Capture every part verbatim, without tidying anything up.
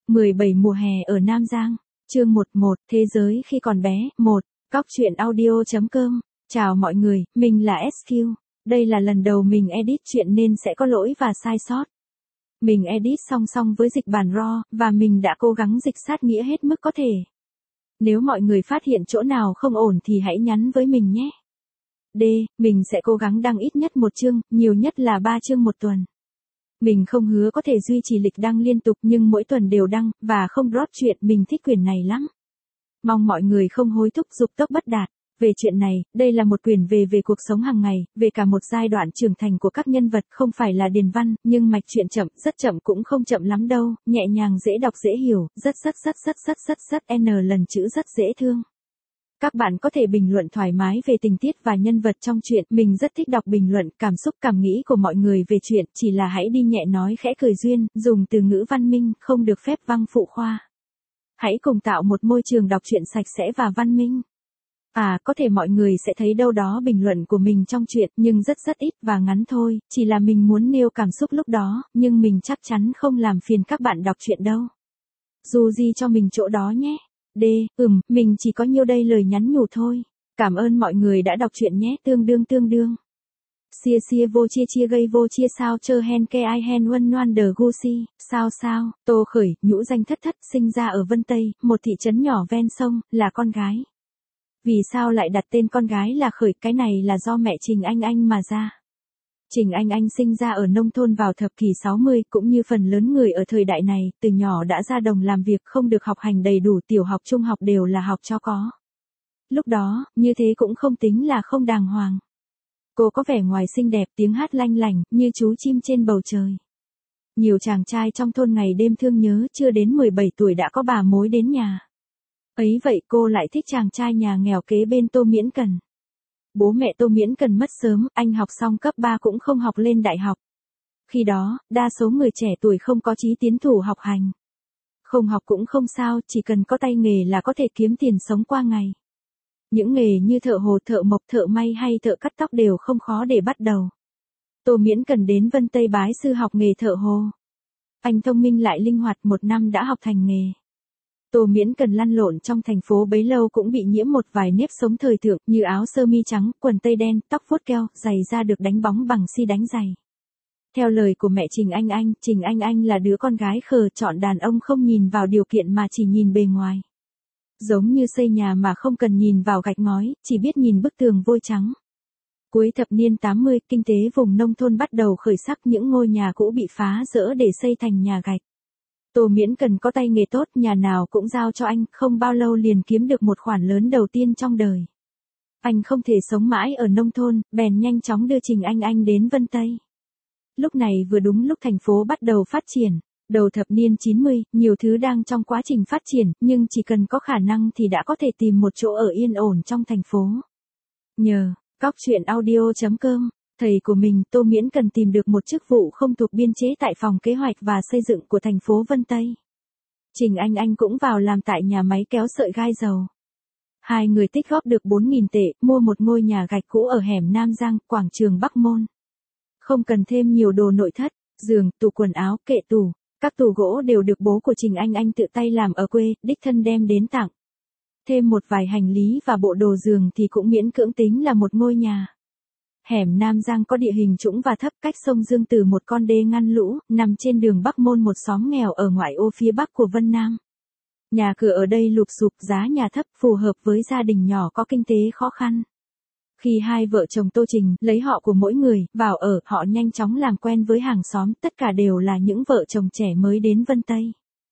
mười bảy mùa hè ở Nam Giang, chương một một, Thế giới khi còn bé, một, cóc truyện audio chấm com. Chào mọi người, mình là ét quy. Đây là lần đầu mình edit chuyện nên sẽ có lỗi và sai sót. Mình edit song song với dịch bản raw, và mình đã cố gắng dịch sát nghĩa hết mức có thể. Nếu mọi người phát hiện chỗ nào không ổn thì hãy nhắn với mình nhé. D. Mình sẽ cố gắng đăng ít nhất một chương, nhiều nhất là ba chương một tuần. Mình không hứa có thể duy trì lịch đăng liên tục nhưng mỗi tuần đều đăng, và không drop chuyện. Mình thích quyển này lắm. Mong mọi người không hối thúc dục tốc bất đạt. Về chuyện này, đây là một quyển về về cuộc sống hàng ngày, về cả một giai đoạn trưởng thành của các nhân vật, không phải là điền văn, nhưng mạch truyện chậm, rất chậm cũng không chậm lắm đâu, nhẹ nhàng dễ đọc dễ hiểu, rất rất rất rất rất rất rất n lần chữ rất dễ thương. Các bạn có thể bình luận thoải mái về tình tiết và nhân vật trong truyện, mình rất thích đọc bình luận, cảm xúc cảm nghĩ của mọi người về truyện, chỉ là hãy đi nhẹ nói khẽ cười duyên, dùng từ ngữ văn minh, không được phép văng phụ khoa. Hãy cùng tạo một môi trường đọc truyện sạch sẽ và văn minh. À, có thể mọi người sẽ thấy đâu đó bình luận của mình trong truyện, nhưng rất rất ít và ngắn thôi, chỉ là mình muốn nêu cảm xúc lúc đó, nhưng mình chắc chắn không làm phiền các bạn đọc truyện đâu. Dù gì cho mình chỗ đó nhé. D. Ừm, mình chỉ có nhiêu đây lời nhắn nhủ thôi. Cảm ơn mọi người đã đọc truyện nhé, tương đương tương đương. Chia chia vô chia chia gây vô chia sao chơ hen ke ai hen huân noan đờ gu si, sao sao, Tô Khởi, nhũ danh thất thất, sinh ra ở Vân Tây, một thị trấn nhỏ ven sông, là con gái. Vì sao lại đặt tên con gái là Khởi, cái này là do mẹ Trình Anh Anh mà ra. Trình Anh Anh sinh ra ở nông thôn vào thập kỷ sáu mươi, cũng như phần lớn người ở thời đại này, từ nhỏ đã ra đồng làm việc, không được học hành đầy đủ, tiểu học trung học đều là học cho có. Lúc đó, như thế cũng không tính là không đàng hoàng. Cô có vẻ ngoài xinh đẹp, tiếng hát lanh lảnh, như chú chim trên bầu trời. Nhiều chàng trai trong thôn ngày đêm thương nhớ, chưa đến mười bảy tuổi đã có bà mối đến nhà. Ấy vậy cô lại thích chàng trai nhà nghèo kế bên Tô Miễn Cần. Bố mẹ Tô Miễn Cần mất sớm, anh học xong cấp ba cũng không học lên đại học. Khi đó, đa số người trẻ tuổi không có chí tiến thủ học hành. Không học cũng không sao, chỉ cần có tay nghề là có thể kiếm tiền sống qua ngày. Những nghề như thợ hồ, thợ mộc, thợ may hay thợ cắt tóc đều không khó để bắt đầu. Tô Miễn Cần đến Vân Tây bái sư học nghề thợ hồ. Anh thông minh lại linh hoạt, một năm đã học thành nghề. Tô Miễn Cần lăn lộn trong thành phố bấy lâu cũng bị nhiễm một vài nếp sống thời thượng, như áo sơ mi trắng, quần tây đen, tóc vuốt keo, giày da được đánh bóng bằng xi đánh giày. Theo lời của mẹ Trình Anh Anh, Trình Anh Anh là đứa con gái khờ, chọn đàn ông không nhìn vào điều kiện mà chỉ nhìn bề ngoài. Giống như xây nhà mà không cần nhìn vào gạch ngói, chỉ biết nhìn bức tường vôi trắng. Cuối thập niên tám mươi, kinh tế vùng nông thôn bắt đầu khởi sắc, những ngôi nhà cũ bị phá dỡ để xây thành nhà gạch. Tô Miễn Cần có tay nghề tốt, nhà nào cũng giao cho anh, không bao lâu liền kiếm được một khoản lớn đầu tiên trong đời. Anh không thể sống mãi ở nông thôn, bèn nhanh chóng đưa Trình Anh Anh đến Vân Tây. Lúc này vừa đúng lúc thành phố bắt đầu phát triển. Đầu thập niên chín mươi, nhiều thứ đang trong quá trình phát triển, nhưng chỉ cần có khả năng thì đã có thể tìm một chỗ ở yên ổn trong thành phố. Nhờ cóc truyện audio chấm com, thầy của mình, Tô Miễn Cần tìm được một chức vụ không thuộc biên chế tại phòng kế hoạch và xây dựng của thành phố Vân Tây. Trình Anh Anh cũng vào làm tại nhà máy kéo sợi gai dầu. Hai người tích góp được bốn nghìn tệ, mua một ngôi nhà gạch cũ ở hẻm Nam Giang, quảng trường Bắc Môn. Không cần thêm nhiều đồ nội thất, giường, tủ quần áo, kệ tủ. Các tủ gỗ đều được bố của Trình Anh Anh tự tay làm ở quê, đích thân đem đến tặng. Thêm một vài hành lý và bộ đồ giường thì cũng miễn cưỡng tính là một ngôi nhà. Hẻm Nam Giang có địa hình trũng và thấp, cách sông Dương Tử một con đê ngăn lũ, nằm trên đường Bắc Môn, một xóm nghèo ở ngoại ô phía bắc của Vân Nam. Nhà cửa ở đây lụp xụp, giá nhà thấp, phù hợp với gia đình nhỏ có kinh tế khó khăn. Khi hai vợ chồng Tô Trình lấy họ của mỗi người vào ở, họ nhanh chóng làm quen với hàng xóm, tất cả đều là những vợ chồng trẻ mới đến Vân Tây.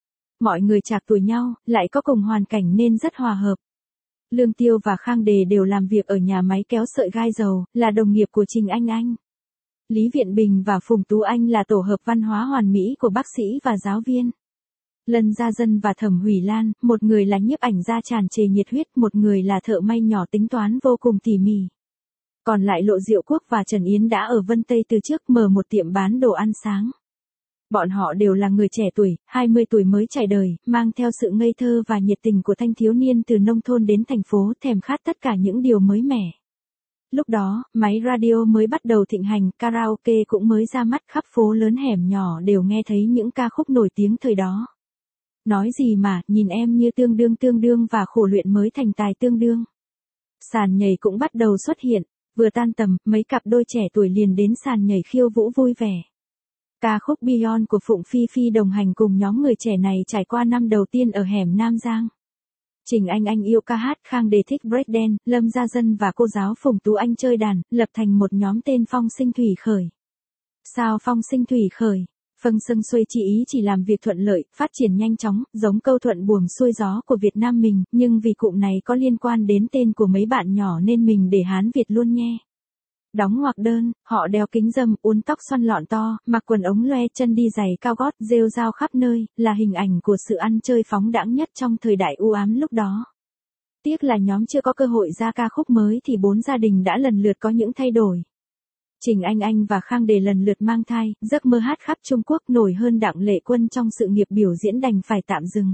Mọi người trạc tuổi nhau, lại có cùng hoàn cảnh nên rất hòa hợp. Lương Tiêu và Khang Đề đều làm việc ở nhà máy kéo sợi gai dầu, là đồng nghiệp của Trình Anh Anh. Lý Viện Bình và Phùng Tú Anh là tổ hợp văn hóa hoàn mỹ của bác sĩ và giáo viên. Lân Gia Dân và Thẩm Hủy Lan, một người là nhiếp ảnh gia tràn trề nhiệt huyết, một người là thợ may nhỏ tính toán vô cùng tỉ mỉ. Còn lại Lộ Diệu Quốc và Trần Yến đã ở Vân Tây từ trước, mở một tiệm bán đồ ăn sáng. Bọn họ đều là người trẻ tuổi, hai mươi tuổi mới trải đời, mang theo sự ngây thơ và nhiệt tình của thanh thiếu niên từ nông thôn đến thành phố, thèm khát tất cả những điều mới mẻ. Lúc đó, máy radio mới bắt đầu thịnh hành, karaoke cũng mới ra mắt, khắp phố lớn hẻm nhỏ đều nghe thấy những ca khúc nổi tiếng thời đó. Nói gì mà, nhìn em như tương đương tương đương và khổ luyện mới thành tài tương đương. Sàn nhảy cũng bắt đầu xuất hiện, vừa tan tầm, mấy cặp đôi trẻ tuổi liền đến sàn nhảy khiêu vũ vui vẻ. Ca khúc Beyond của Phụng Phi Phi đồng hành cùng nhóm người trẻ này trải qua năm đầu tiên ở hẻm Nam Giang. Trình Anh Anh yêu ca hát, Khang Đề thích breakdance, Lâm Gia Dân và cô giáo Phùng Tú Anh chơi đàn, lập thành một nhóm tên Phong Sinh Thủy Khởi. Sao Phong Sinh Thủy Khởi? Phân sân xuôi chỉ ý chỉ làm việc thuận lợi, phát triển nhanh chóng, giống câu thuận buồm xuôi gió của Việt Nam mình, nhưng vì cụm này có liên quan đến tên của mấy bạn nhỏ nên mình để Hán Việt luôn nghe. Đóng ngoặc đơn, họ đeo kính râm, uốn tóc xoăn lọn to, mặc quần ống loe, chân đi giày cao gót, rêu rao khắp nơi, là hình ảnh của sự ăn chơi phóng đãng nhất trong thời đại u ám lúc đó. Tiếc là nhóm chưa có cơ hội ra ca khúc mới thì bốn gia đình đã lần lượt có những thay đổi. Trình Anh Anh và Khang Đề lần lượt mang thai, giấc mơ hát khắp Trung Quốc nổi hơn Đặng Lệ Quân trong sự nghiệp biểu diễn đành phải tạm dừng.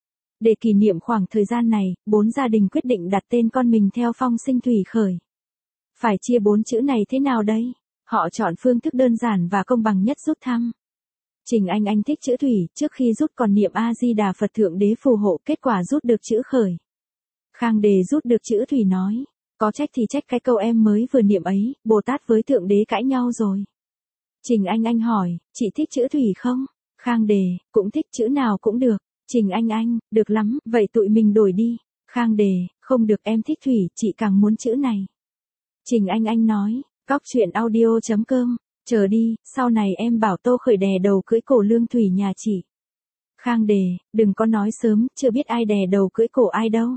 Để kỷ niệm khoảng thời gian này, bốn gia đình quyết định đặt tên con mình theo Phong Sinh Thủy Khởi. Phải chia bốn chữ này thế nào đây? Họ chọn phương thức đơn giản và công bằng nhất rút thăm. Trình Anh Anh thích chữ Thủy, trước khi rút còn niệm A-di-đà Phật Thượng Đế phù hộ, kết quả rút được chữ Khởi. Khang Đề rút được chữ Thủy nói, có trách thì trách cái câu em mới vừa niệm ấy, Bồ Tát với Thượng Đế cãi nhau rồi. Trình Anh Anh hỏi, chị thích chữ Thủy không? Khang Đề, cũng thích, chữ nào cũng được. Trình Anh Anh, được lắm, vậy tụi mình đổi đi. Khang Đề, không được, em thích Thủy, chị càng muốn chữ này. Trình Anh Anh nói, cóc truyện audio chấm com, chờ đi, sau này em bảo Tô Khởi đè đầu cưỡi cổ Lương Thủy nhà chị. Khang Đề, đừng có nói sớm, chưa biết ai đè đầu cưỡi cổ ai đâu.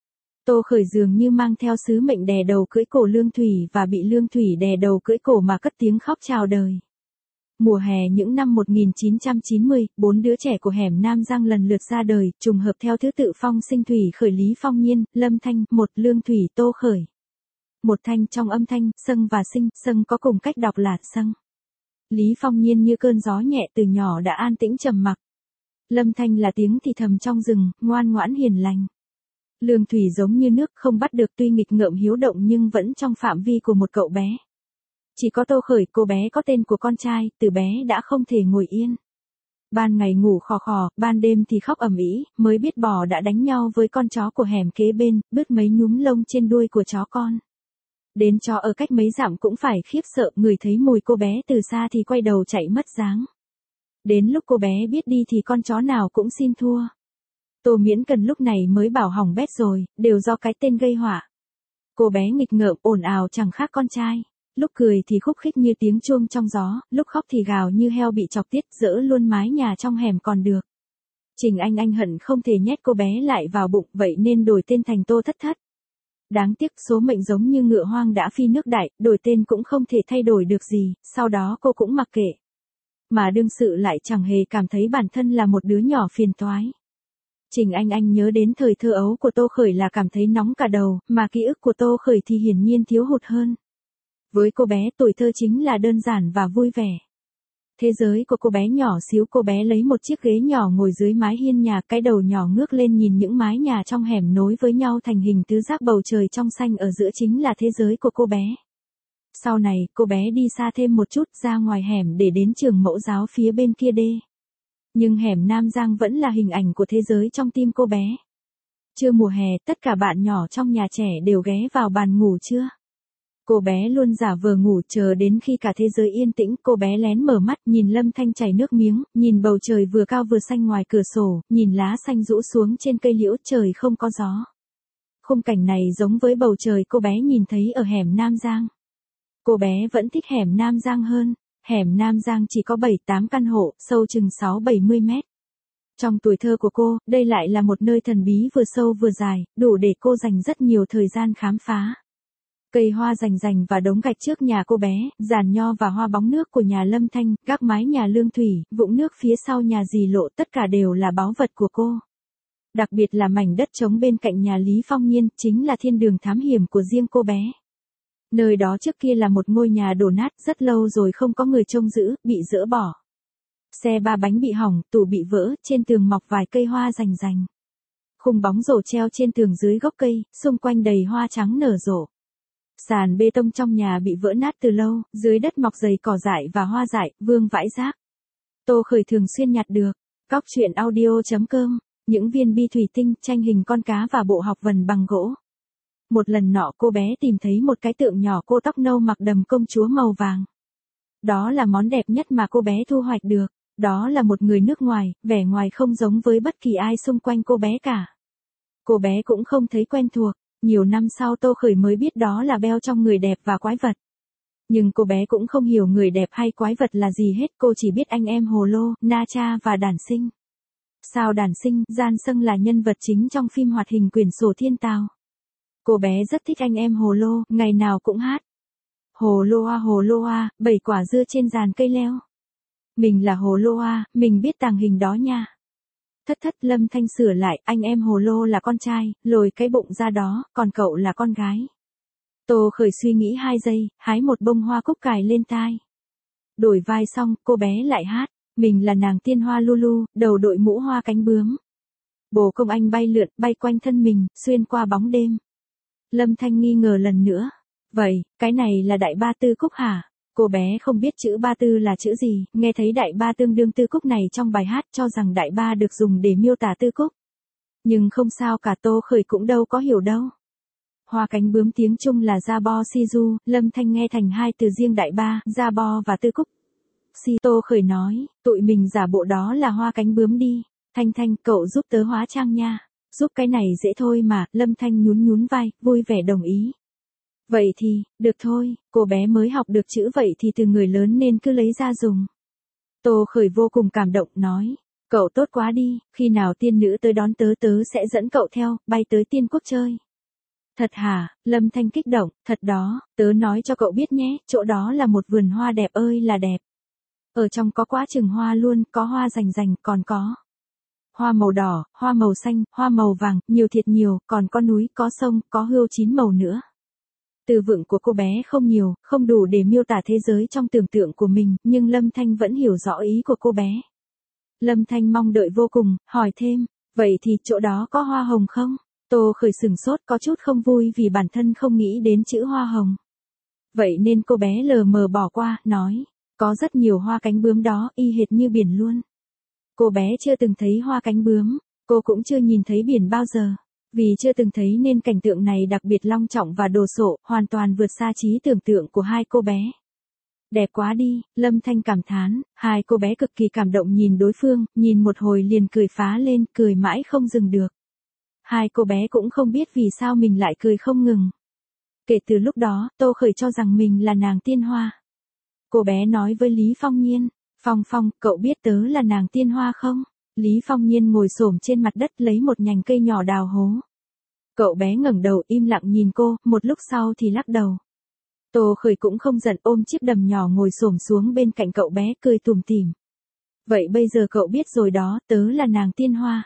Tô Khởi dường như mang theo sứ mệnh đè đầu cưỡi cổ Lương Thủy và bị Lương Thủy đè đầu cưỡi cổ mà cất tiếng khóc chào đời. Mùa hè những năm một nghìn chín trăm chín mươi, bốn đứa trẻ của hẻm Nam Giang lần lượt ra đời, trùng hợp theo thứ tự Phong Sinh Thủy Khởi Lý Phong Nhiên, Lâm Thanh, một Lương Thủy Tô Khởi. Một thanh trong âm thanh, sâng và sinh, sâng có cùng cách đọc là sâng. Lý Phong Nhiên như cơn gió nhẹ từ nhỏ đã an tĩnh trầm mặc. Lâm Thanh là tiếng thì thầm trong rừng, ngoan ngoãn hiền lành. Lương Thủy giống như nước không bắt được, tuy nghịch ngợm hiếu động nhưng vẫn trong phạm vi của một cậu bé. Chỉ có Tô Khởi, cô bé có tên của con trai, từ bé đã không thể ngồi yên. Ban ngày ngủ khò khò, ban đêm thì khóc ầm ĩ, mới biết bò đã đánh nhau với con chó của hẻm kế bên, bứt mấy nhúm lông trên đuôi của chó con. Đến chó ở cách mấy dặm cũng phải khiếp sợ, người thấy mùi cô bé từ xa thì quay đầu chạy mất dáng. Đến lúc cô bé biết đi thì con chó nào cũng xin thua. Tô Miễn Cần lúc này mới bảo hỏng bét rồi, đều do cái tên gây họa. Cô bé nghịch ngợm ồn ào chẳng khác con trai. Lúc cười thì khúc khích như tiếng chuông trong gió, lúc khóc thì gào như heo bị chọc tiết, dỡ luôn mái nhà trong hẻm còn được. Trình Anh Anh hận không thể nhét cô bé lại vào bụng, vậy nên đổi tên thành Tô Thất Thất. Đáng tiếc số mệnh giống như ngựa hoang đã phi nước đại, đổi tên cũng không thể thay đổi được gì, sau đó cô cũng mặc kệ. Mà đương sự lại chẳng hề cảm thấy bản thân là một đứa nhỏ phiền toái. Trình Anh Anh nhớ đến thời thơ ấu của Tô Khởi là cảm thấy nóng cả đầu, mà ký ức của Tô Khởi thì hiển nhiên thiếu hụt hơn. Với cô bé, tuổi thơ chính là đơn giản và vui vẻ. Thế giới của cô bé nhỏ xíu, cô bé lấy một chiếc ghế nhỏ ngồi dưới mái hiên nhà, cái đầu nhỏ ngước lên nhìn những mái nhà trong hẻm nối với nhau thành hình tứ giác, bầu trời trong xanh ở giữa chính là thế giới của cô bé. Sau này, cô bé đi xa thêm một chút ra ngoài hẻm để đến trường mẫu giáo phía bên kia đê. Nhưng hẻm Nam Giang vẫn là hình ảnh của thế giới trong tim cô bé. Trưa mùa hè, tất cả bạn nhỏ trong nhà trẻ đều ghé vào bàn ngủ trưa. Cô bé luôn giả vờ ngủ, chờ đến khi cả thế giới yên tĩnh, cô bé lén mở mắt, nhìn Lâm Thanh chảy nước miếng, nhìn bầu trời vừa cao vừa xanh ngoài cửa sổ, nhìn lá xanh rũ xuống trên cây liễu, trời không có gió. Khung cảnh này giống với bầu trời cô bé nhìn thấy ở hẻm Nam Giang. Cô bé vẫn thích hẻm Nam Giang hơn. Hẻm Nam Giang chỉ có bảy tám căn hộ, sâu chừng sáu bảy mươi mét. Trong tuổi thơ của cô, đây lại là một nơi thần bí vừa sâu vừa dài, đủ để cô dành rất nhiều thời gian khám phá. Cây hoa rành rành và đống gạch trước nhà cô bé, giàn nho và hoa bóng nước của nhà Lâm Thanh, gác mái nhà Lương Thủy, vũng nước phía sau nhà dì Lộ, tất cả đều là báu vật của cô. Đặc biệt là mảnh đất trống bên cạnh nhà Lý Phong Nhiên, chính là thiên đường thám hiểm của riêng cô bé. Nơi đó trước kia là một ngôi nhà đổ nát, rất lâu rồi không có người trông giữ, bị dỡ bỏ. Xe ba bánh bị hỏng, tủ bị vỡ, trên tường mọc vài cây hoa rành rành. Khung bóng rổ treo trên tường dưới gốc cây, xung quanh đầy hoa trắng nở rộ. Sàn bê tông trong nhà bị vỡ nát từ lâu, dưới đất mọc dày cỏ dại và hoa dại, vương vãi rác. Tô Khởi thường xuyên nhặt được. Cóc truyện audio chấm com những viên bi thủy tinh, tranh hình con cá và bộ học vần bằng gỗ. Một lần nọ cô bé tìm thấy một cái tượng nhỏ cô tóc nâu mặc đầm công chúa màu vàng. Đó là món đẹp nhất mà cô bé thu hoạch được. Đó là một người nước ngoài, vẻ ngoài không giống với bất kỳ ai xung quanh cô bé cả. Cô bé cũng không thấy quen thuộc. Nhiều năm sau Tô Khởi mới biết đó là beo trong người đẹp và quái vật. Nhưng cô bé cũng không hiểu người đẹp hay quái vật là gì hết, cô chỉ biết anh em Hồ Lô, Na Cha và Đản Sinh. Sao Đản Sinh, Gian Sâng là nhân vật chính trong phim hoạt hình Quyển sổ thiên tào. Cô bé rất thích anh em Hồ Lô, ngày nào cũng hát. Hồ Lô a Hồ Lô a, bảy quả dưa trên giàn cây leo. Mình là Hồ Lô a, mình biết tàng hình đó nha. Thất thất Lâm Thanh sửa lại, anh em Hồ Lô là con trai, lồi cái bụng ra đó, còn cậu là con gái. Tô Khởi suy nghĩ hai giây, hái một bông hoa cúc cài lên tai. Đổi vai xong, cô bé lại hát, mình là nàng tiên hoa Lulu, đầu đội mũ hoa cánh bướm. Bồ công anh bay lượn, bay quanh thân mình, xuyên qua bóng đêm. Lâm Thanh nghi ngờ lần nữa. Vậy, cái này là đại ba tư cúc hả? Cô bé không biết chữ ba tư là chữ gì, nghe thấy đại ba tương đương tư cúc này trong bài hát cho rằng đại ba được dùng để miêu tả tư cúc. Nhưng không sao cả, Tô Khởi cũng đâu có hiểu đâu. Hoa cánh bướm tiếng Trung là gia bo si du, Lâm Thanh nghe thành hai từ riêng đại ba, gia bo và tư cúc. Si Tô Khởi nói, tụi mình giả bộ đó là hoa cánh bướm đi. Thanh Thanh, cậu giúp tớ hóa trang nha. Giúp cái này dễ thôi mà, Lâm Thanh nhún nhún vai, vui vẻ đồng ý. Vậy thì, được thôi, cô bé mới học được chữ vậy thì từ người lớn nên cứ lấy ra dùng. Tô Khởi vô cùng cảm động nói, cậu tốt quá đi, khi nào tiên nữ tới đón tớ tớ sẽ dẫn cậu theo, bay tới tiên quốc chơi. Thật hả? Lâm Thanh kích động, thật đó, tớ nói cho cậu biết nhé, chỗ đó là một vườn hoa đẹp ơi là đẹp. Ở trong có quá chừng hoa luôn, có hoa rành rành, còn có hoa màu đỏ, hoa màu xanh, hoa màu vàng, nhiều thiệt nhiều, còn có núi, có sông, có hươu chín màu nữa. Từ vựng của cô bé không nhiều, không đủ để miêu tả thế giới trong tưởng tượng của mình, nhưng Lâm Thanh vẫn hiểu rõ ý của cô bé. Lâm Thanh mong đợi vô cùng, hỏi thêm, vậy thì chỗ đó có hoa hồng không? Tô Khởi sửng sốt, có chút không vui vì bản thân không nghĩ đến chữ hoa hồng. Vậy nên cô bé lờ mờ bỏ qua, nói, có rất nhiều hoa cánh bướm đó, y hệt như biển luôn. Cô bé chưa từng thấy hoa cánh bướm, cô cũng chưa nhìn thấy biển bao giờ. Vì chưa từng thấy nên cảnh tượng này đặc biệt long trọng và đồ sộ, hoàn toàn vượt xa trí tưởng tượng của hai cô bé. Đẹp quá đi, Lâm Thanh cảm thán, hai cô bé cực kỳ cảm động nhìn đối phương, nhìn một hồi liền cười phá lên, cười mãi không dừng được. Hai cô bé cũng không biết vì sao mình lại cười không ngừng. Kể từ lúc đó, Tô Khởi cho rằng mình là nàng tiên hoa. Cô bé nói với Lý Phong Nhiên, Phong Phong, cậu biết tớ là nàng tiên hoa không? Lý Phong Nhiên ngồi xổm trên mặt đất lấy một nhành cây nhỏ đào hố. Cậu bé ngẩng đầu im lặng nhìn cô, một lúc sau thì lắc đầu. Tô Khởi cũng không giận, ôm chiếc đầm nhỏ ngồi xổm xuống bên cạnh cậu bé cười tủm tỉm. Vậy bây giờ cậu biết rồi đó, tớ là nàng tiên hoa.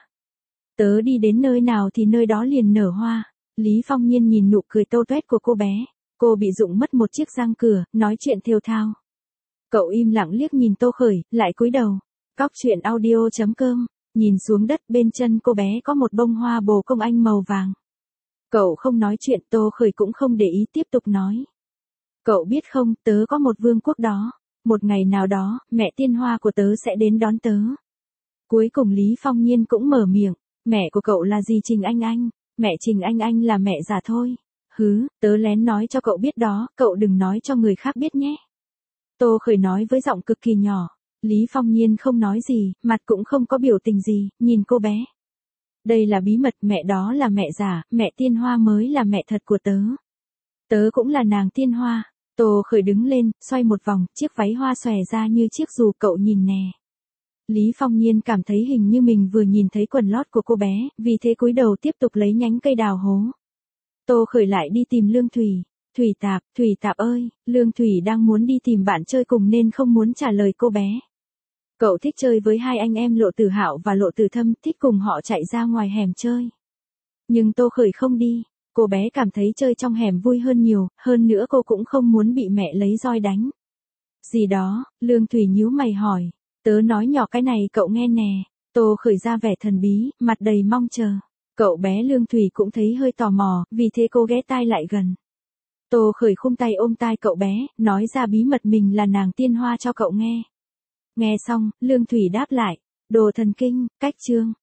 Tớ đi đến nơi nào thì nơi đó liền nở hoa. Lý Phong Nhiên nhìn nụ cười tô toét của cô bé. Cô bị rụng mất một chiếc răng cửa, nói chuyện thều thào. Cậu im lặng liếc nhìn Tô Khởi, lại cúi đầu. Cóc truyện audio chấm com, nhìn xuống đất bên chân cô bé có một bông hoa bồ công anh màu vàng. Cậu không nói chuyện, Tô Khởi cũng không để ý tiếp tục nói. Cậu biết không, tớ có một vương quốc đó. Một ngày nào đó, mẹ tiên hoa của tớ sẽ đến đón tớ. Cuối cùng Lý Phong Nhiên cũng mở miệng. Mẹ của cậu là gì Trình Anh Anh? Mẹ Trình Anh Anh là mẹ già thôi. Hứ, tớ lén nói cho cậu biết đó, cậu đừng nói cho người khác biết nhé. Tô Khởi nói với giọng cực kỳ nhỏ. Lý Phong Nhiên không nói gì, mặt cũng không có biểu tình gì, nhìn cô bé. Đây là bí mật, mẹ đó là mẹ giả, mẹ tiên hoa mới là mẹ thật của tớ. Tớ cũng là nàng tiên hoa. Tô Khởi đứng lên, xoay một vòng, chiếc váy hoa xòe ra như chiếc dù, cậu nhìn nè. Lý Phong Nhiên cảm thấy hình như mình vừa nhìn thấy quần lót của cô bé, vì thế cúi đầu tiếp tục lấy nhánh cây đào hố. Tô Khởi lại đi tìm Lương Thủy. Thủy Tạp, Thủy Tạp ơi, Lương Thủy đang muốn đi tìm bạn chơi cùng nên không muốn trả lời cô bé. Cậu thích chơi với hai anh em Lộ Tử Hạo và Lộ Tử Thâm, thích cùng họ chạy ra ngoài hẻm chơi. Nhưng Tô Khởi không đi, cô bé cảm thấy chơi trong hẻm vui hơn nhiều, hơn nữa cô cũng không muốn bị mẹ lấy roi đánh. Gì đó, Lương Thủy nhíu mày hỏi, tớ nói nhỏ cái này cậu nghe nè. Tô Khởi ra vẻ thần bí, mặt đầy mong chờ. Cậu bé Lương Thủy cũng thấy hơi tò mò, vì thế cô ghé tai lại gần. Tô Khởi khum tay ôm tai cậu bé, nói ra bí mật mình là nàng tiên hoa cho cậu nghe. Nghe xong, Lương Thủy đáp lại, đồ thần kinh, cách chương.